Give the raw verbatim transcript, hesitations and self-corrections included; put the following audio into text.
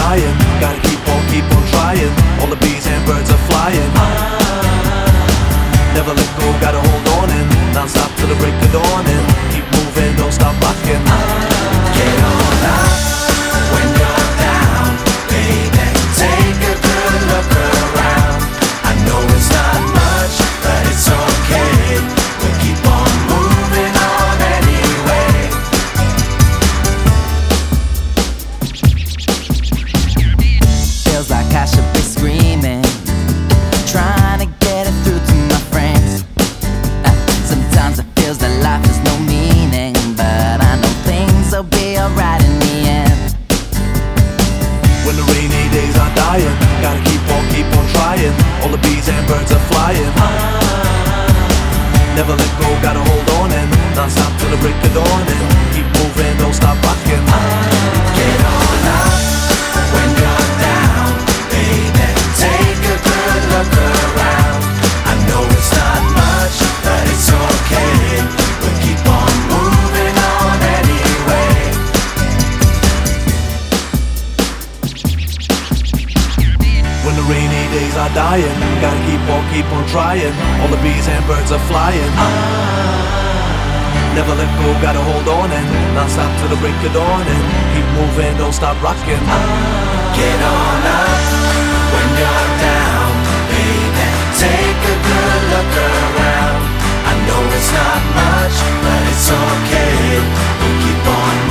dying. Gotta keep on, keep on trying. All the bees and birds are flying. Never let go, gotta hold on and non-stop till the break of dawn. And keep moving, don't stop rocking. Get on up when you're down, baby. Take a good look around. I know it's not much, but it's okay. We'll keep on moving on anyway. Feels like I should be screaming, trying to get it through to my friends. uh, Sometimes it feels that life has no meaning, but I know things will be alright in the end. When the rainy days are dying, gotta keep on, keep on trying. All the bees and birds are flying. Never let go, gotta hold on and non-stop till the break of dawn. And keep moving, don't stop rocking. Get on up when you're down, baby. Take a good look around. I know it's not much, but it's okay. We'll keep on moving on anyway. When the rainy days are dying, gotta keep on, keep on trying. All the bees and birds are flying. Never let go, gotta hold on and non-stop till the break of dawn. And keep moving, don't stop rocking. Get on up when you're down, baby. Take a good look around. I know it's not much, but it's okay. We'll keep on